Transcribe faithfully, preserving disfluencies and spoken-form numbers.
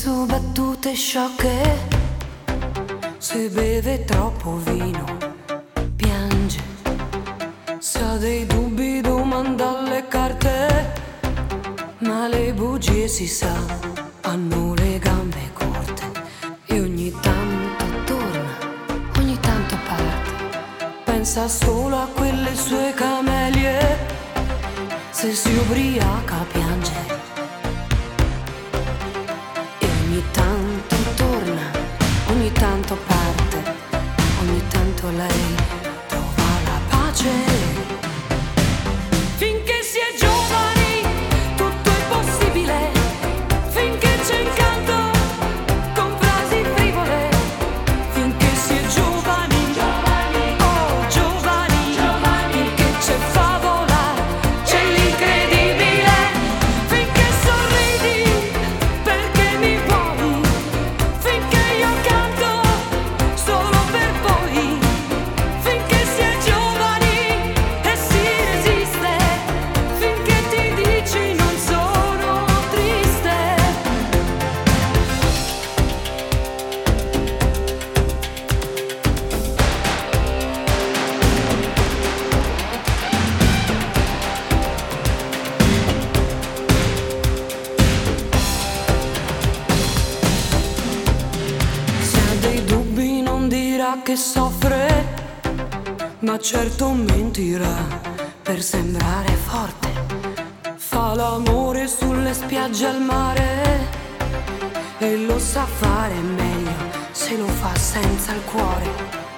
su battute sciocche, se beve troppo vino piange, se ha dei dubbi domanda alle carte, ma le bugie si sa hanno le gambe corte e ogni tanto torna, ogni tanto parte, pensa solo a quelle sue camelie, se si ubriaca piange. Ogni tanto torna, ogni tanto parte, ogni tanto lei trova la pace. Finché si è giovani tutto è possibile, finché c'è incanto con frasi frivole. Finché si è giovani, giovani, oh giovani, giovani, finché c'è favola, c'è l'incredibile. Finché sorridi perché mi vuoi, finché io canto solo per voi. Finché si è giovani e si resiste, finché ti dici non sono triste. Se ha dei dubbi non dirà che soffre, ma certo mentirà per sembrare forte. Fa l'amore sulle spiagge al mare e lo sa fare meglio se lo fa senza il cuore.